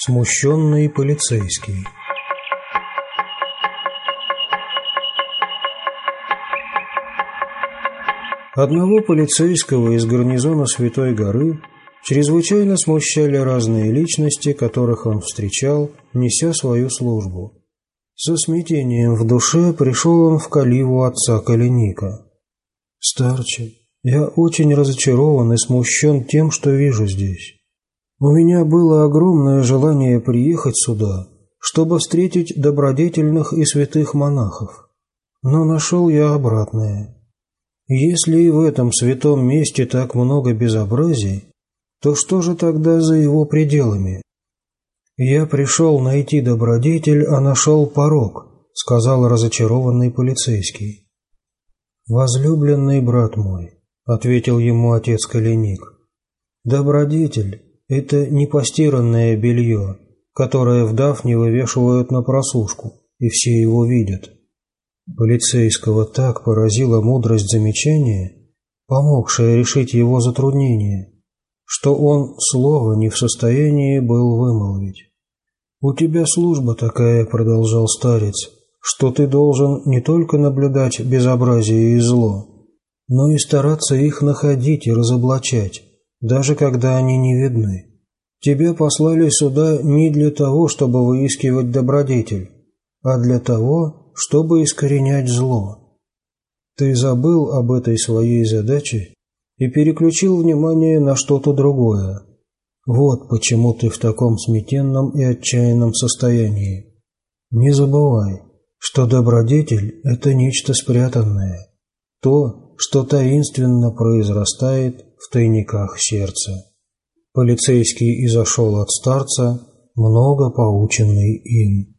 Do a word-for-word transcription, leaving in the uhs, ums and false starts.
Смущенный полицейский. Одного полицейского из гарнизона Святой горы чрезвычайно смущали разные личности, которых он встречал, неся свою службу. Со смятением в душе пришел он в каливу отца Коленника. «Старче, я очень разочарован и смущен тем, что вижу здесь. У меня было огромное желание приехать сюда, чтобы встретить добродетельных и святых монахов. Но нашел я обратное. Если и в этом святом месте так много безобразий, то что же тогда за его пределами? Я пришел найти добродетель, а нашел порок», — сказал разочарованный полицейский. «Возлюбленный брат мой», — ответил ему отец Коленник, — «добродетель — это не постиранное белье, которое в Дафне вывешивают на просушку, и все его видят». Полицейского так поразила мудрость замечания, помогшая решить его затруднение, что он слова не в состоянии был вымолвить. «У тебя служба такая, — продолжал старец, — что ты должен не только наблюдать безобразие и зло, но и стараться их находить и разоблачать, даже когда они не видны. Тебя послали сюда не для того, чтобы выискивать добродетель, а для того, чтобы искоренять зло. Ты забыл об этой своей задаче и переключил внимание на что-то другое. Вот почему ты в таком смятенном и отчаянном состоянии. Не забывай, что добродетель – это нечто спрятанное, то, что таинственно произрастает в тайниках сердца». Полицейский изошел от старца, много поученный им.